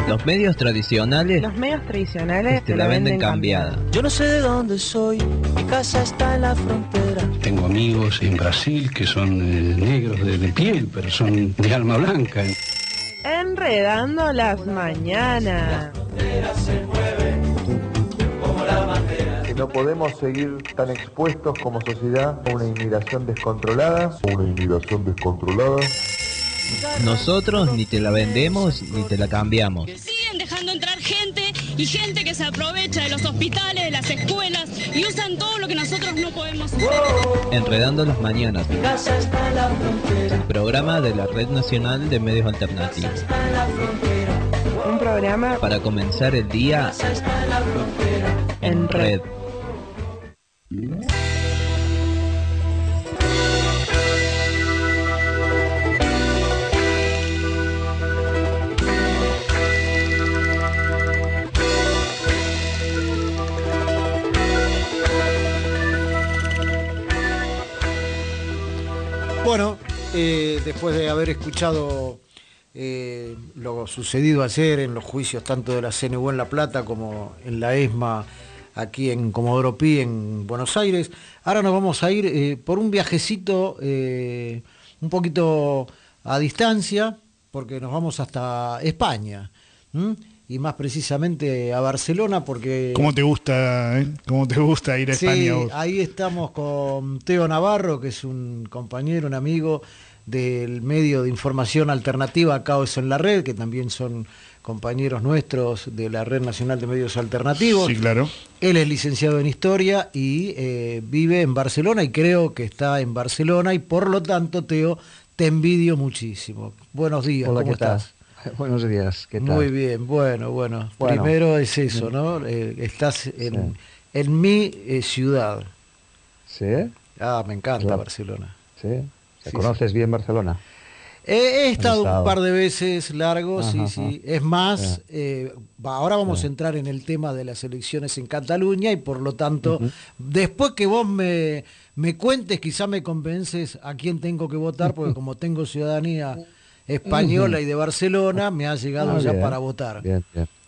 Los medios tradicionales te la venden cambiada. Yo no sé de dónde soy, mi casa está en la frontera. Tengo amigos en Brasil que son negros de piel, pero son de alma blanca. Enredando las mañanas. Que no podemos seguir tan expuestos como sociedad a una inmigración descontrolada. Nosotros ni te la vendemos ni te la cambiamos. Siguen dejando entrar gente y gente que se aprovecha de los hospitales, de las escuelas y usan todo lo que nosotros no podemos hacer. Enredando las mañanas. Mi casa está en la frontera. El programa de la Red Nacional de Medios Alternativos. Está en la frontera. Un programa Para comenzar el día Mi casa está en la frontera. en red. Bueno, después de haber escuchado lo sucedido ayer en los juicios tanto de la CNU en La Plata como en la ESMA aquí en Comodoro Pi, en Buenos Aires, ahora nos vamos a ir por un viajecito un poquito a distancia, porque nos vamos hasta España, y más precisamente a Barcelona, porque... ¿Cómo te gusta, ¿Cómo te gusta ir a España vos? Ahí estamos con Teo Navarro, que es un compañero, un amigo del medio de información alternativa Caos en la Red, que también son compañeros nuestros de la Red Nacional de Medios Alternativos. Sí, claro. Él es licenciado en Historia y vive en Barcelona, y creo que está en Barcelona, y por lo tanto, Teo, te envidio muchísimo. Buenos días. Hola, ¿cómo estás? Buenos días, ¿qué tal? Muy bien, bueno. Primero es eso, ¿no? Estás en mi ciudad. ¿Sí? Ah, me encanta Barcelona. ¿Sí? ¿Conoces bien Barcelona? He estado un par de veces largo, sí. Es más, ahora vamos a entrar en el tema de las elecciones en Cataluña, y por lo tanto, después que vos me cuentes, quizá me convences a quién tengo que votar, porque como tengo ciudadanía española y de Barcelona, me ha llegado ya para votar. Bien.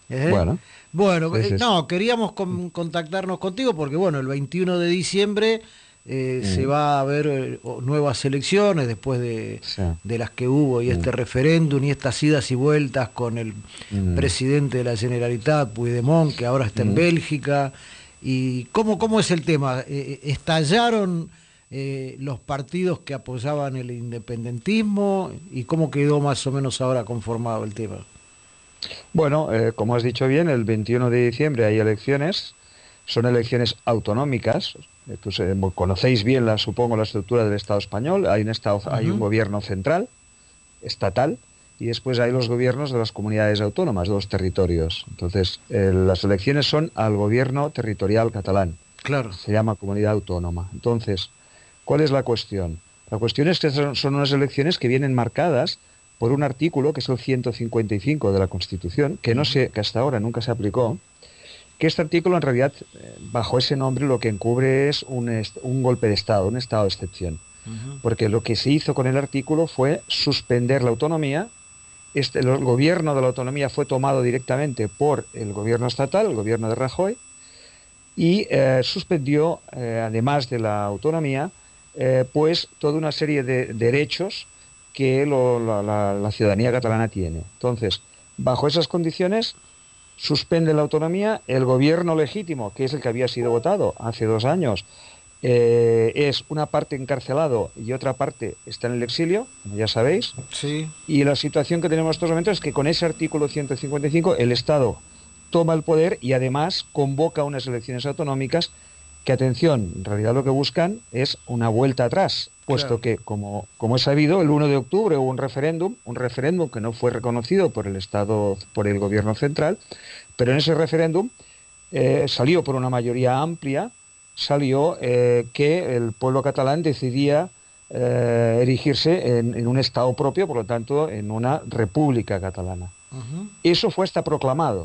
Bueno, Sí. no, queríamos contactarnos contigo porque, bueno, el 21 de diciembre se va a haber nuevas elecciones después de las que hubo, y este referéndum y estas idas y vueltas con el presidente de la Generalitat, Puigdemont, que ahora está en Bélgica. ¿Y cómo es el tema? ¿Estallaron los partidos que apoyaban el independentismo, y cómo quedó más o menos ahora conformado el tema? Bueno, como has dicho bien, el 21 de diciembre hay elecciones, son elecciones autonómicas. Conocéis bien, supongo, la estructura del Estado español. Hay un gobierno central, estatal, y después hay los gobiernos de las comunidades autónomas, de los territorios. Entonces, las elecciones son al gobierno territorial catalán. Claro. Se llama comunidad autónoma. Entonces, ¿cuál es la cuestión? La cuestión es que son unas elecciones que vienen marcadas por un artículo, que es el 155 de la Constitución, que que hasta ahora nunca se aplicó, que este artículo en realidad, bajo ese nombre, lo que encubre es un golpe de Estado, un estado de excepción. Porque lo que se hizo con el artículo fue suspender la autonomía. El gobierno de la autonomía fue tomado directamente por el gobierno estatal, el gobierno de Rajoy, y suspendió, además de la autonomía, pues toda una serie de derechos que la ciudadanía catalana tiene. Entonces, bajo esas condiciones, suspende la autonomía. El gobierno legítimo, que es el que había sido votado hace 2 años, es una parte encarcelado y otra parte está en el exilio, como ya sabéis. Sí. Y la situación que tenemos en estos momentos es que con ese artículo 155 el Estado toma el poder y además convoca unas elecciones autonómicas que, atención, en realidad lo que buscan es una vuelta atrás, puesto que, como es sabido, el 1 de octubre hubo un referéndum que no fue reconocido por el Estado, por el gobierno central, pero en ese referéndum salió por una mayoría amplia, que el pueblo catalán decidía erigirse en un Estado propio, por lo tanto, en una república catalana. Eso fue hasta proclamado.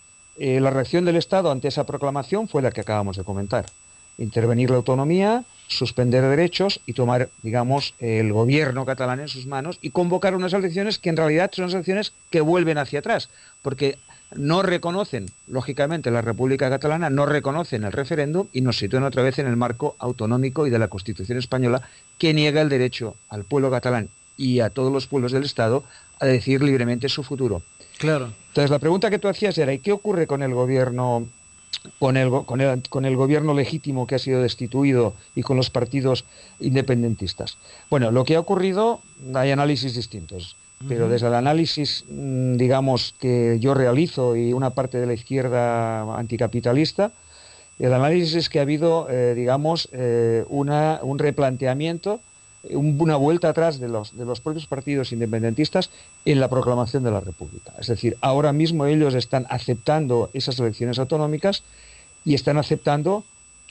La reacción del Estado ante esa proclamación fue la que acabamos de comentar. Intervenir la autonomía, suspender derechos y tomar, digamos, el gobierno catalán en sus manos y convocar unas elecciones que en realidad son elecciones que vuelven hacia atrás, porque no reconocen, lógicamente, la República Catalana, no reconocen el referéndum y nos sitúan otra vez en el marco autonómico y de la Constitución española, que niega el derecho al pueblo catalán y a todos los pueblos del Estado a decidir libremente su futuro. Claro. Entonces, la pregunta que tú hacías era, ¿y qué ocurre con el gobierno, con el gobierno legítimo que ha sido destituido y con los partidos independentistas? Bueno, lo que ha ocurrido, hay análisis distintos, pero desde el análisis, digamos, que yo realizo y una parte de la izquierda anticapitalista, el análisis es que ha habido, digamos, un replanteamiento, una vuelta atrás de los propios partidos independentistas en la proclamación de la República. Es decir, ahora mismo ellos están aceptando esas elecciones autonómicas y están aceptando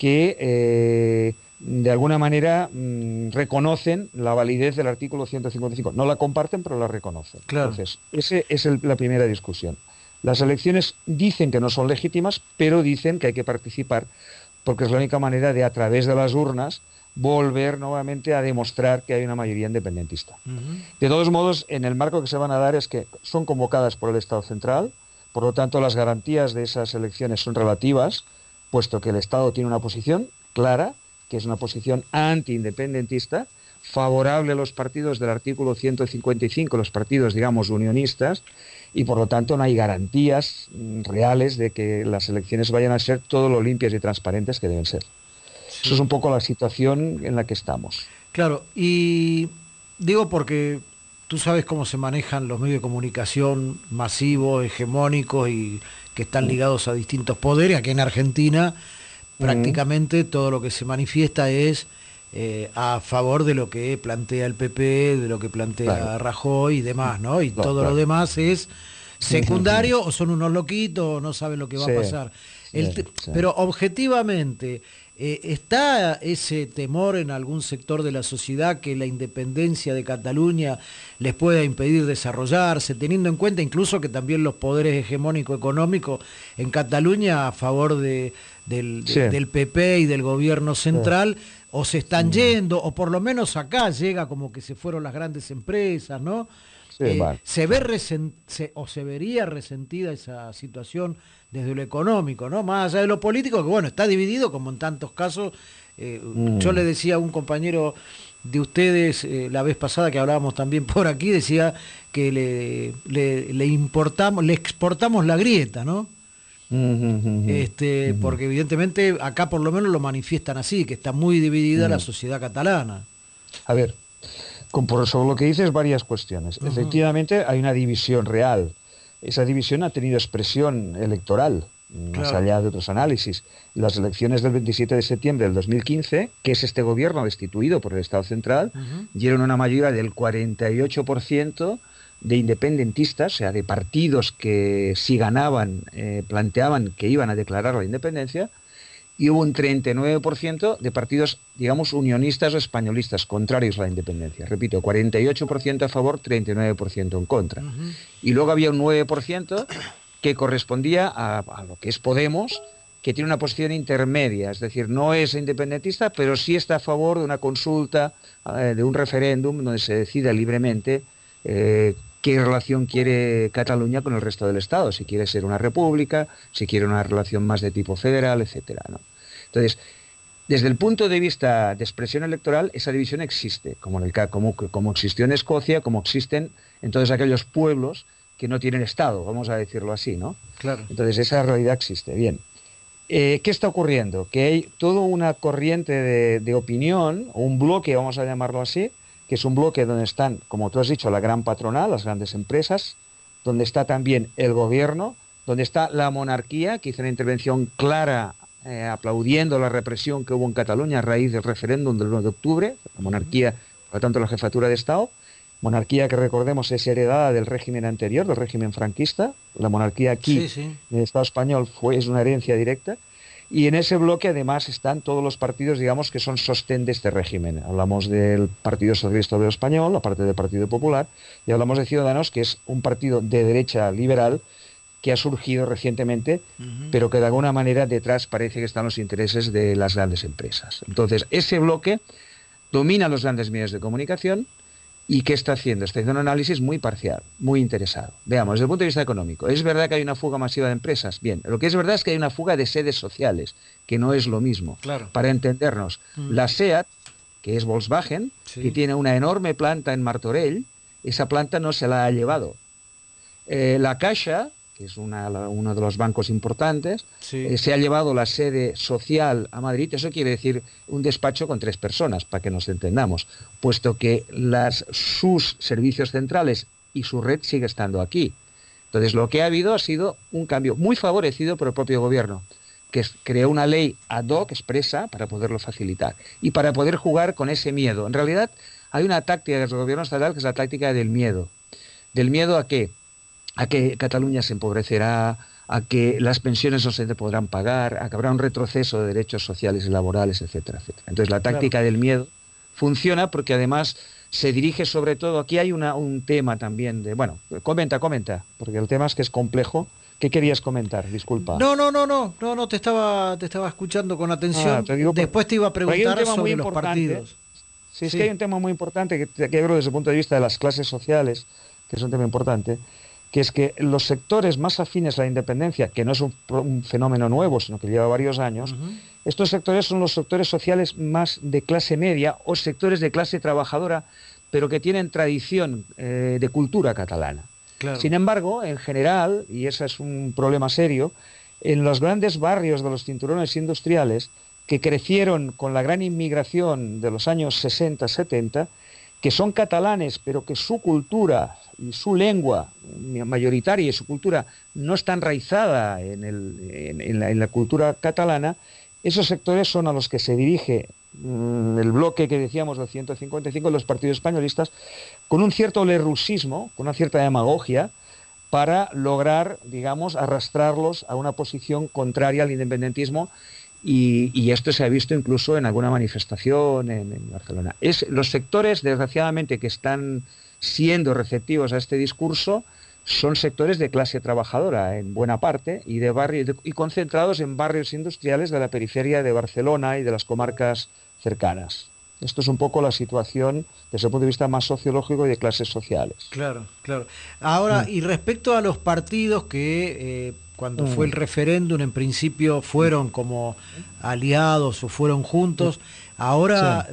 que de alguna manera reconocen la validez del artículo 155. No la comparten, pero la reconocen. Claro. Entonces, esa es la primera discusión. Las elecciones dicen que no son legítimas, pero dicen que hay que participar porque es la única manera de, a través de las urnas, volver nuevamente a demostrar que hay una mayoría independentista. De todos modos, en el marco que se van a dar es que son convocadas por el Estado central, por lo tanto las garantías de esas elecciones son relativas, puesto que el Estado tiene una posición clara, que es una posición antiindependentista, favorable a los partidos del artículo 155, los partidos, digamos, unionistas, y por lo tanto no hay garantías reales de que las elecciones vayan a ser todo lo limpias y transparentes que deben ser. Eso es un poco la situación en la que estamos. Claro, y digo porque tú sabes cómo se manejan los medios de comunicación masivos, hegemónicos y que están ligados a distintos poderes. Aquí en Argentina prácticamente todo lo que se manifiesta es a favor de lo que plantea el PP, de lo que plantea Rajoy y demás, ¿no? Y todo lo demás es secundario o son unos loquitos o no saben lo que va a pasar. Pero objetivamente, ¿está ese temor en algún sector de la sociedad que la independencia de Cataluña les pueda impedir desarrollarse, teniendo en cuenta incluso que también los poderes hegemónicos económicos en Cataluña a favor del PP y del gobierno central o se están yendo, o por lo menos acá llega como que se fueron las grandes empresas, ¿no? Se vería resentida esa situación desde lo económico, ¿no? Más allá de lo político, que bueno, está dividido como en tantos casos. Yo le decía a un compañero de ustedes la vez pasada que hablábamos también por aquí, decía que le exportamos la grieta, ¿no? Porque evidentemente acá por lo menos lo manifiestan así, que está muy dividida la sociedad catalana. A ver, sobre lo que dices, varias cuestiones. Efectivamente hay una división real. Esa división ha tenido expresión electoral, más allá de otros análisis. Las elecciones del 27 de septiembre del 2015, que es este gobierno destituido por el Estado central, dieron una mayoría del 48% de independentistas, o sea, de partidos que si ganaban, planteaban que iban a declarar la independencia, y hubo un 39% de partidos, digamos, unionistas o españolistas, contrarios a la independencia. Repito, 48% a favor, 39% en contra. Y luego había un 9% que correspondía a lo que es Podemos, que tiene una posición intermedia, es decir, no es independentista, pero sí está a favor de una consulta, de un referéndum donde se decida libremente qué relación quiere Cataluña con el resto del Estado, si quiere ser una república, si quiere una relación más de tipo federal, etcétera, ¿no? Entonces, desde el punto de vista de expresión electoral, esa división existe, como existió en Escocia, como existen en todos aquellos pueblos que no tienen Estado, vamos a decirlo así, ¿no? Claro. Entonces, esa realidad existe. Bien. ¿Qué está ocurriendo? Que hay toda una corriente de opinión, o un bloque, vamos a llamarlo así, que es un bloque donde están, como tú has dicho, la gran patronal, las grandes empresas, donde está también el gobierno, donde está la monarquía, que hizo una intervención clara aplaudiendo la represión que hubo en Cataluña a raíz del referéndum del 1 de octubre, la monarquía, por lo tanto la jefatura de Estado, monarquía que recordemos es heredada del régimen anterior, del régimen franquista, la monarquía aquí en el Estado español es una herencia directa, y en ese bloque además están todos los partidos, digamos, que son sostén de este régimen. Hablamos del Partido Socialista Obrero Español, aparte del Partido Popular, y hablamos de Ciudadanos, que es un partido de derecha liberal que ha surgido recientemente, pero que de alguna manera detrás parece que están los intereses de las grandes empresas. Entonces, ese bloque domina los grandes medios de comunicación. ¿Y qué está haciendo? Está haciendo un análisis muy parcial, muy interesado. Veamos, desde el punto de vista económico, ¿es verdad que hay una fuga masiva de empresas? Bien, lo que es verdad es que hay una fuga de sedes sociales, que no es lo mismo. Claro. Para entendernos, la SEAT, que es Volkswagen, que tiene una enorme planta en Martorell, esa planta no se la ha llevado. La Caixa, que es uno de los bancos importantes, se ha llevado la sede social a Madrid. Eso quiere decir un despacho con 3 personas, para que nos entendamos, puesto que sus servicios centrales y su red sigue estando aquí. Entonces, lo que ha habido ha sido un cambio muy favorecido por el propio gobierno, que creó una ley ad hoc expresa para poderlo facilitar y para poder jugar con ese miedo. En realidad, hay una táctica del gobierno estatal que es la táctica del miedo. ¿Del miedo a qué? A que Cataluña se empobrecerá, a que las pensiones no se podrán pagar, a que habrá un retroceso de derechos sociales y laborales, etcétera, etcétera. Entonces la táctica del miedo funciona porque además se dirige sobre todo, aquí hay un tema también de, bueno, comenta, porque el tema es que es complejo. ¿Qué querías comentar? Disculpa. No, te estaba escuchando con atención. Después te iba a preguntar sobre los partidos. Sí, es que hay un tema muy importante que creo desde el punto de vista de las clases sociales, que es un tema importante, que es que los sectores más afines a la independencia, que no es un fenómeno nuevo, sino que lleva varios años, estos sectores son los sectores sociales más de clase media o sectores de clase trabajadora, pero que tienen tradición de cultura catalana. Claro. Sin embargo, en general, y ese es un problema serio, en los grandes barrios de los cinturones industriales, que crecieron con la gran inmigración de los años 60-70, que son catalanes, pero que su cultura y su lengua mayoritaria y su cultura no está enraizada en la cultura catalana, esos sectores son a los que se dirige el bloque que decíamos del 155 de los partidos españolistas, con un cierto lerrusismo, con una cierta demagogia, para lograr, digamos, arrastrarlos a una posición contraria al independentismo. Y esto se ha visto incluso en alguna manifestación en Barcelona. Los sectores, desgraciadamente, que están siendo receptivos a este discurso son sectores de clase trabajadora, en buena parte, y concentrados en barrios industriales de la periferia de Barcelona y de las comarcas cercanas. Esto es un poco la situación desde el punto de vista más sociológico y de clases sociales. Claro. Ahora, y respecto a los partidos que cuando fue el referéndum, en principio fueron como aliados o fueron juntos, ahora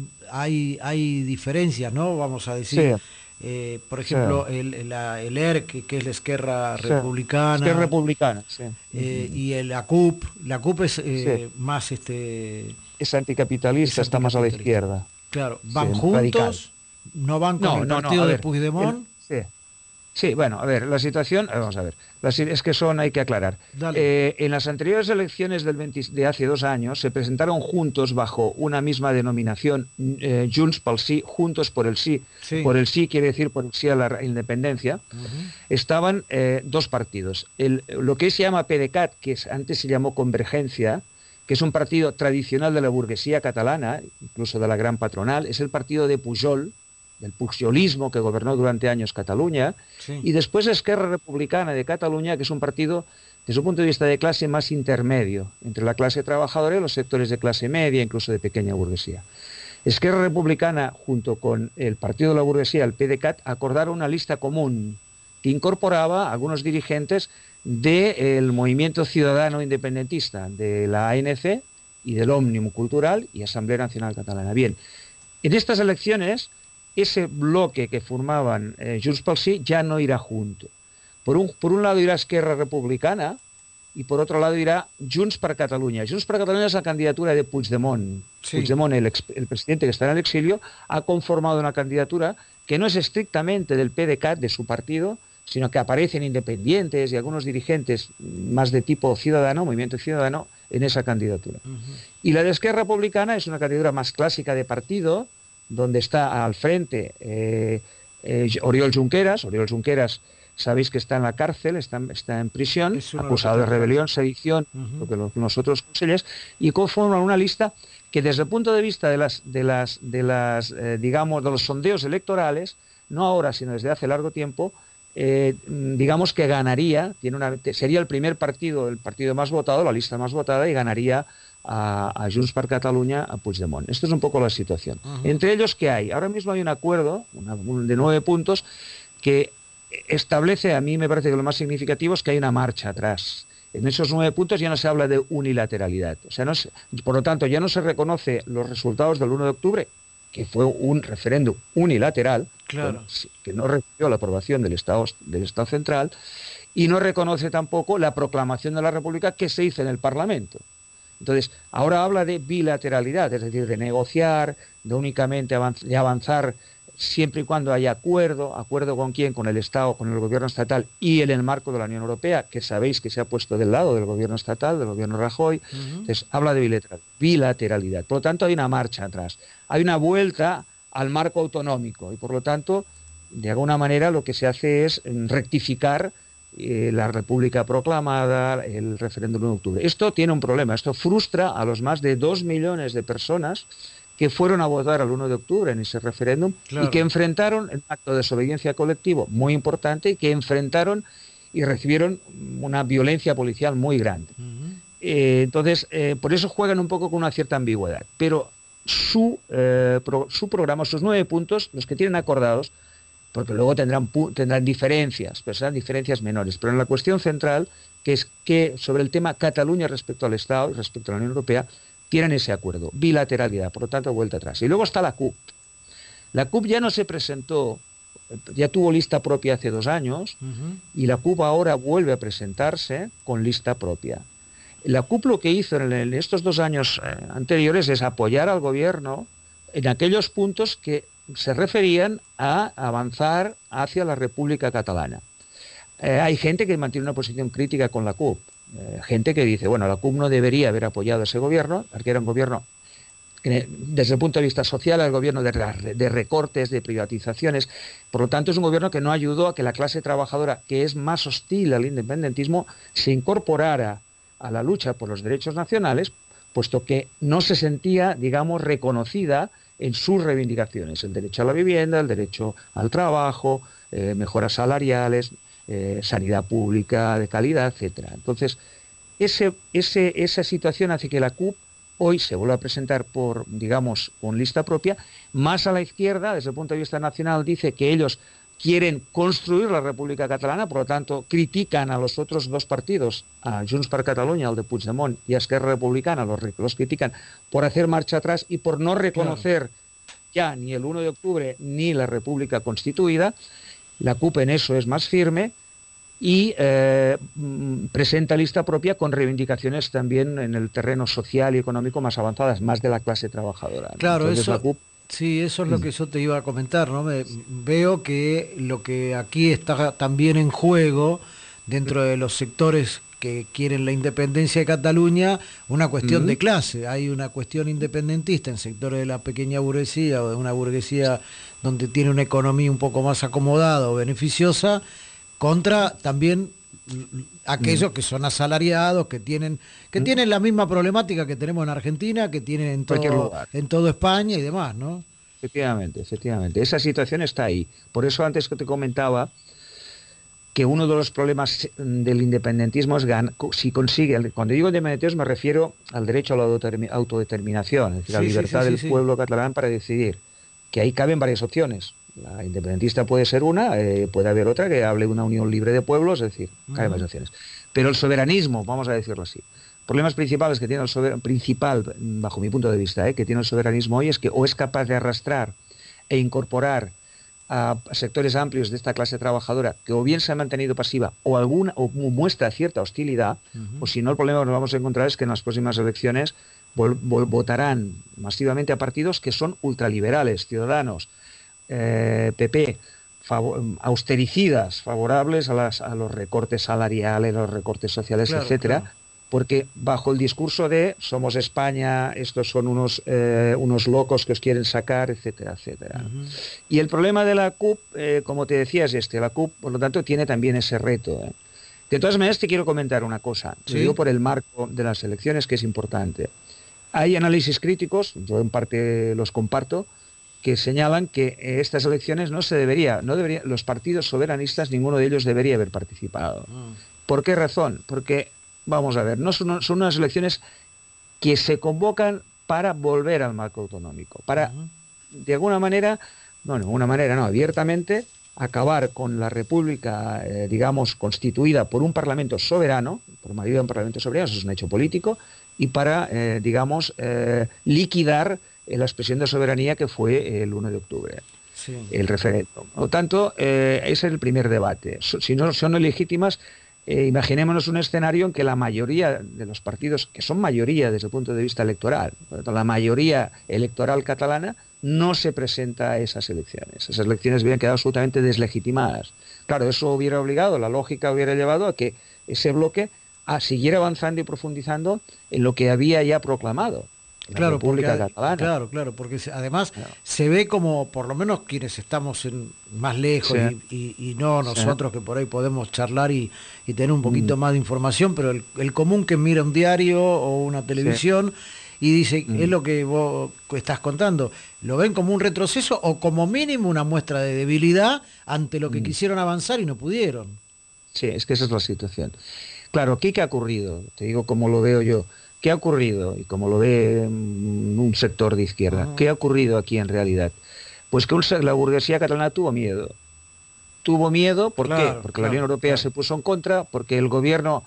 hay diferencias, ¿no? Vamos a decir, por ejemplo, el ERC, que es la Esquerra Republicana. Esquerra Republicana, y la CUP. La CUP es más... es anticapitalista, está más a la izquierda. Claro, ¿van juntos? Radical. ¿No van con el partido de Puigdemont? Sí, bueno, a ver, la situación, vamos a ver, es que hay que aclarar. En las anteriores elecciones de hace 2 años se presentaron juntos bajo una misma denominación, Junts pel Sí, Juntos por el Sí. Por el sí quiere decir por el sí a la independencia. Estaban 2 partidos. Lo que se llama PDeCAT, que antes se llamó Convergencia, que es un partido tradicional de la burguesía catalana, incluso de la gran patronal, es el partido de Pujol, del pujolismo que gobernó durante años Cataluña, y después Esquerra Republicana de Cataluña, que es un partido, desde un punto de vista de clase, más intermedio, entre la clase trabajadora y los sectores de clase media, incluso de pequeña burguesía. Esquerra Republicana, junto con el partido de la burguesía, el PDeCAT, acordaron una lista común que incorporaba a algunos dirigentes del movimiento ciudadano independentista, de la ANC y del Òmnium Cultural y Asamblea Nacional Catalana. Bien, en estas elecciones, ese bloque que formaban Junts pel Sí ya no irá junto. Por un lado irá Esquerra Republicana y por otro lado irá Junts per Catalunya. Junts per Catalunya es la candidatura de Puigdemont. Puigdemont, el presidente que está en el exilio, ha conformado una candidatura que no es estrictamente del PDeCAT, de su partido, sino que aparecen independientes y algunos dirigentes más de tipo ciudadano, movimiento ciudadano, en esa candidatura. Y la de Esquerra Republicana es una candidatura más clásica de partido, donde está al frente Oriol Junqueras. Oriol Junqueras, sabéis que está en la cárcel, está en prisión, acusado de rebelión, sedición, lo que nosotros consellers, y conforman una lista que desde el punto de vista de los sondeos electorales, no ahora, sino desde hace largo tiempo, digamos que ganaría, sería el primer partido, el partido más votado, la lista más votada, y ganaría a Junts per Catalunya, a Puigdemont. Esto es un poco la situación. Entre ellos, ¿qué hay? Ahora mismo hay un acuerdo de 9 puntos que establece, a mí me parece que lo más significativo es que hay una marcha atrás. En esos 9 puntos ya no se habla de unilateralidad. O sea, por lo tanto, ya no se reconoce los resultados del 1 de octubre, que fue un referéndum unilateral, claro, que no recibió la aprobación del Estado central, y no reconoce tampoco la proclamación de la República que se hizo en el Parlamento. Entonces, ahora habla de bilateralidad, es decir, de negociar, de únicamente avanzar siempre y cuando haya acuerdo con quién, con el Estado, con el gobierno estatal y en el marco de la Unión Europea, que sabéis que se ha puesto del lado del gobierno estatal, del gobierno Rajoy. Entonces, habla de bilateralidad. Por lo tanto, hay una marcha atrás, hay una vuelta al marco autonómico y, por lo tanto, de alguna manera lo que se hace es rectificar la República proclamada, el referéndum de octubre. Esto tiene un problema, esto frustra a los más de 2 millones de personas que fueron a votar al 1 de octubre en ese referéndum, claro, y que enfrentaron un acto de desobediencia colectivo muy importante y que enfrentaron y recibieron una violencia policial muy grande. Entonces, por eso juegan un poco con una cierta ambigüedad. Pero su programa, sus 9 puntos, los que tienen acordados, porque luego tendrán diferencias, pero serán diferencias menores. Pero en la cuestión central, que es que sobre el tema Cataluña respecto al Estado y respecto a la Unión Europea, tienen ese acuerdo, bilateralidad, por lo tanto, vuelta atrás. Y luego está la CUP. La CUP ya no se presentó, ya tuvo lista propia hace 2 años, y la CUP ahora vuelve a presentarse con lista propia. La CUP lo que hizo en estos 2 años anteriores es apoyar al gobierno en aquellos puntos que se referían a avanzar hacia la República Catalana. Hay gente que mantiene una posición crítica con la CUP. Gente que dice, bueno, la CUP no debería haber apoyado a ese gobierno, porque era un gobierno que, desde el punto de vista social, era el gobierno de recortes, de privatizaciones. Por lo tanto, es un gobierno que no ayudó a que la clase trabajadora, que es más hostil al independentismo, se incorporara a la lucha por los derechos nacionales, puesto que no se sentía, digamos, reconocida en sus reivindicaciones, el derecho a la vivienda, el derecho al trabajo, mejoras salariales, sanidad pública de calidad, etcétera. Entonces, esa situación hace que la CUP hoy se vuelva a presentar con lista propia. Más a la izquierda, desde el punto de vista nacional, dice que ellos quieren construir la República Catalana, por lo tanto, critican a los otros 2 partidos, a Junts per Catalunya, el de Puigdemont, y a Esquerra Republicana, los critican por hacer marcha atrás y por no reconocer ya ni el 1 de octubre ni la República constituida. La CUP en eso es más firme y presenta lista propia con reivindicaciones también en el terreno social y económico más avanzadas, más de la clase trabajadora, ¿no? Claro, entonces, eso, la CUP, sí, eso es lo que yo te iba a comentar, ¿no? Veo que lo que aquí está también en juego, dentro de los sectores que quieren la independencia de Cataluña, una cuestión de clase. Hay una cuestión independentista en sectores de la pequeña burguesía o de una burguesía donde tiene una economía un poco más acomodada o beneficiosa, contra también aquellos que son asalariados, que tienen la misma problemática que tenemos en Argentina, que tienen en todo España y demás, ¿no? Efectivamente. Esa situación está ahí. Por eso antes que te comentaba que uno de los problemas del independentismo es si consigue, cuando digo independentismo me refiero al derecho a la autodeterminación, es decir, la libertad del pueblo catalán para decidir, que ahí caben varias opciones. La independentista puede ser una, puede haber otra que hable de una unión libre de pueblos, es decir, caben varias opciones. Pero el soberanismo, vamos a decirlo así, problemas principales que tiene el soberanismo, bajo mi punto de vista, que tiene el soberanismo hoy es que o es capaz de arrastrar e incorporar a sectores amplios de esta clase trabajadora que o bien se ha mantenido pasiva o muestra cierta hostilidad, o si no, el problema que nos vamos a encontrar es que en las próximas elecciones votarán masivamente a partidos que son ultraliberales, Ciudadanos, PP, austericidas, favorables a los recortes salariales, los recortes sociales, etcétera. Claro. Porque bajo el discurso de somos España, estos son unos locos que os quieren sacar, etcétera, etcétera. Y el problema de la CUP, como te decía, es la CUP, por lo tanto, tiene también ese reto. De todas maneras, te quiero comentar una cosa. Lo digo por el marco de las elecciones, que es importante. Hay análisis críticos, yo en parte los comparto, que señalan que estas elecciones no debería, los partidos soberanistas, ninguno de ellos debería haber participado. ¿Por qué razón? Porque, vamos a ver, son unas elecciones que se convocan para volver al marco autonómico, para, de alguna manera, abiertamente, acabar con la república, digamos, constituida por un parlamento soberano, por mayoría de un parlamento soberano, eso es un hecho político, y para, liquidar la expresión de soberanía que fue el 1 de octubre, el referéndum. Por lo tanto, ese es el primer debate. Si no son ilegítimas, imaginémonos un escenario en que la mayoría de los partidos, que son mayoría desde el punto de vista electoral, por lo tanto, la mayoría electoral catalana, no se presenta a esas elecciones. Esas elecciones hubieran quedado absolutamente deslegitimadas. Claro, eso hubiera obligado, la lógica hubiera llevado a que ese bloque siguiera avanzando y profundizando en lo que había ya proclamado. La República Catalana. Claro, porque además se ve como, por lo menos quienes estamos más lejos y no nosotros que por ahí podemos charlar y tener un poquito más de información, pero el común que mira un diario o una televisión y dice, es lo que vos estás contando, ¿lo ven como un retroceso o como mínimo una muestra de debilidad ante lo que quisieron avanzar y no pudieron? Sí, es que esa es la situación. Claro, ¿qué ha ocurrido? Te digo cómo lo veo yo. ¿Qué ha ocurrido? Y como lo ve un sector de izquierda, ¿qué ha ocurrido aquí en realidad? Pues que la burguesía catalana tuvo miedo. Tuvo miedo, ¿por qué? Porque la Unión Europea se puso en contra, porque el gobierno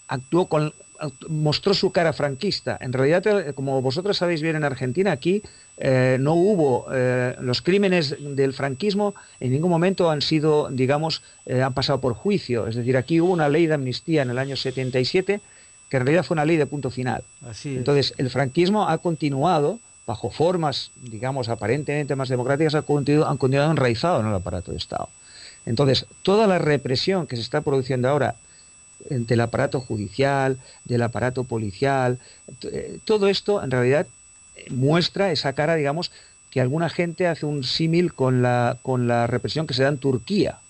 mostró su cara franquista. En realidad, como vosotros sabéis bien, en Argentina aquí no hubo los crímenes del franquismo en ningún momento han sido, digamos, han pasado por juicio. Es decir, aquí hubo una ley de amnistía en el año 77 que en realidad fue una ley de punto final. Entonces, el franquismo ha continuado bajo formas, digamos, aparentemente más democráticas, han continuado enraizado en el aparato de Estado. Entonces, toda la represión que se está produciendo ahora del aparato judicial, del aparato policial, todo esto en realidad muestra esa cara, digamos, que alguna gente hace un símil con la represión que se da en Turquía.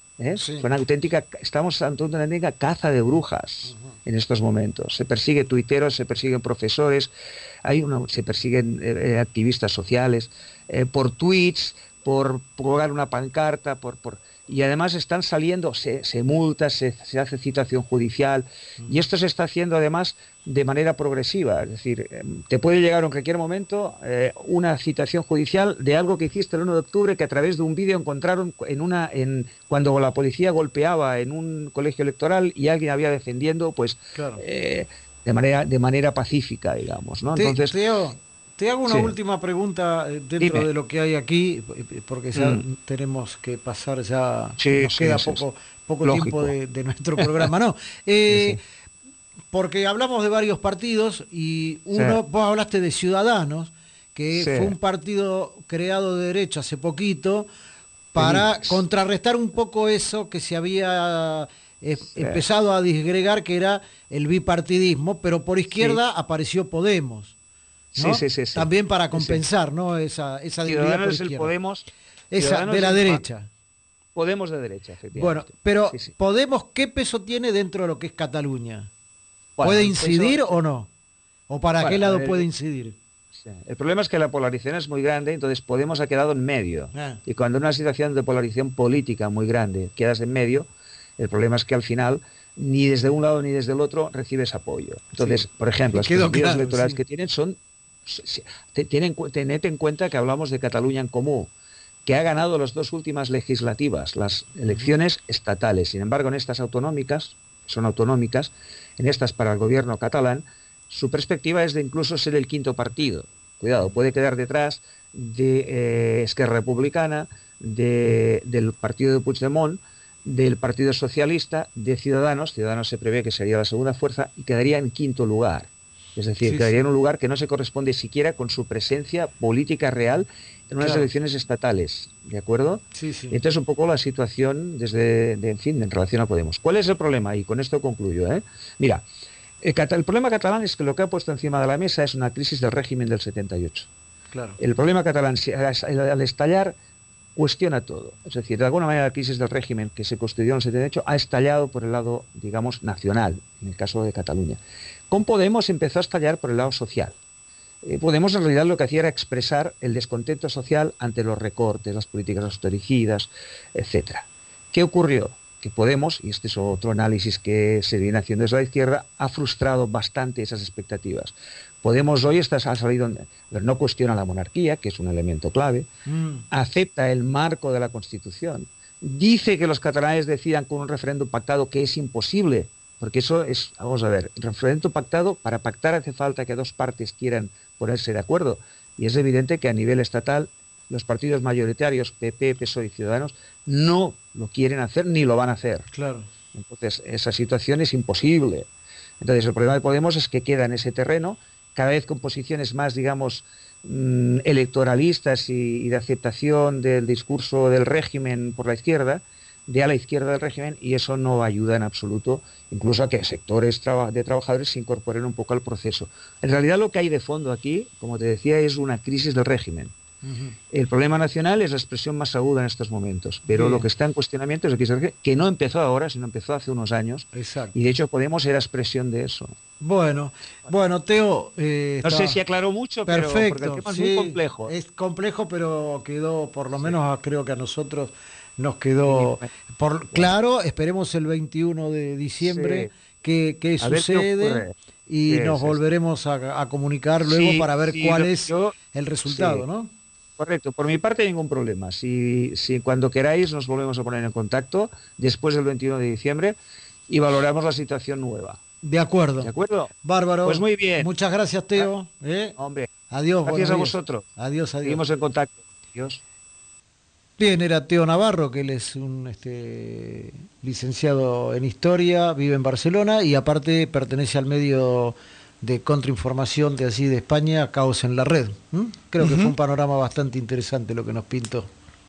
Estamos ante una auténtica caza de brujas en estos momentos. Se persigue tuiteros, se persiguen profesores, se persiguen activistas sociales, por tweets, por colgar una pancarta, y además están saliendo, se multa, se hace citación judicial, y esto se está haciendo además de manera progresiva, es decir, te puede llegar en cualquier momento una citación judicial de algo que hiciste el 1 de octubre, que a través de un vídeo encontraron cuando la policía golpeaba en un colegio electoral y alguien había defendiendo, pues, de manera pacífica, digamos, ¿no? Entonces, te hago una última pregunta dentro de lo que hay aquí, porque ya tenemos que pasar, ya nos queda poco tiempo de nuestro programa, ¿no? Porque hablamos de varios partidos y vos hablaste de Ciudadanos, que fue un partido creado de derecha hace poquito para contrarrestar un poco eso que se había empezado a disgregar, que era el bipartidismo, pero por izquierda apareció Podemos. ¿no? También para compensar, ¿no? esa debilidad por izquierda. Podemos, esa de la derecha. Podemos de derecha, efectivamente. Bueno, pero Podemos, ¿qué peso tiene dentro de lo que es Cataluña? ¿Puede incidir o no? ¿O para qué lado puede incidir? El problema es que la polarización es muy grande, entonces Podemos ha quedado en medio. Y cuando en una situación de polarización política muy grande quedas en medio, el problema es que al final ni desde un lado ni desde el otro recibes apoyo. Entonces, por ejemplo, las posibilidades electorales que tienen son... Tened en cuenta que hablamos de Cataluña en Comú, que ha ganado las dos últimas legislativas, las elecciones estatales. Sin embargo, en estas autonómicas, son autonómicas, en estas para el gobierno catalán, su perspectiva es de incluso ser el quinto partido. Cuidado, puede quedar detrás de Esquerra Republicana, del partido de Puigdemont, del Partido Socialista, de Ciudadanos. Ciudadanos se prevé que sería la segunda fuerza y quedaría en quinto lugar. Es decir, quedaría en un lugar que no se corresponde siquiera con su presencia política real en unas elecciones estatales, ¿de acuerdo? Entonces, un poco la situación en relación a Podemos. ¿Cuál es el problema? Y con esto concluyo. Mira, el problema catalán es que lo que ha puesto encima de la mesa es una crisis del régimen del 78. El problema catalán, al estallar, cuestiona todo. Es decir, de alguna manera la crisis del régimen que se constituyó en el 78 ha estallado por el lado, digamos, nacional, en el caso de Cataluña. Con Podemos empezó a estallar por el lado social. Podemos en realidad lo que hacía era expresar el descontento social ante los recortes, las políticas austericidas, etcétera. ¿Qué ocurrió? Que Podemos, y este es otro análisis que se viene haciendo desde la izquierda, ha frustrado bastante esas expectativas. Podemos hoy ha salido, no cuestiona la monarquía, que es un elemento clave, acepta el marco de la Constitución, dice que los catalanes decidan con un referéndum pactado, que es imposible, porque eso es, vamos a ver, el referéndum pactado, para pactar hace falta que dos partes quieran ponerse de acuerdo, y es evidente que a nivel estatal los partidos mayoritarios, PP, PSOE y Ciudadanos, no lo quieren hacer ni lo van a hacer. Claro. Entonces, esa situación es imposible. Entonces, el problema de Podemos es que queda en ese terreno, cada vez con posiciones más, digamos, electoralistas y de aceptación del discurso del régimen por la izquierda, de a la izquierda del régimen, y eso no ayuda en absoluto, incluso a que sectores de trabajadores se incorporen un poco al proceso. En realidad lo que hay de fondo aquí, como te decía, es una crisis del régimen. El problema nacional es la expresión más aguda en estos momentos, pero lo que está en cuestionamiento es que no empezó ahora, sino empezó hace unos años. Exacto. Y de hecho Podemos era expresión de eso. Bueno, Teo, no sé si aclaró mucho, perfecto, pero porque el tema es muy complejo. Es complejo, pero quedó, por lo menos creo que a nosotros nos quedó claro. Esperemos el 21 de diciembre qué sucede. Y nos volveremos a comunicar luego para ver cuál es el resultado, ¿no? Correcto, por mi parte ningún problema. Si cuando queráis nos volvemos a poner en contacto después del 21 de diciembre y valoramos la situación nueva. De acuerdo. ¿De acuerdo? Bárbaro. Pues muy bien. Muchas gracias, Teo. Hombre. Adiós. Gracias a vosotros. Adiós. Seguimos en contacto. Adiós. Bien, era Teo Navarro, que él es un licenciado en Historia, vive en Barcelona y aparte pertenece al medio de contrainformación de España, Caos en la Red. Creo que fue un panorama bastante interesante lo que nos pintó.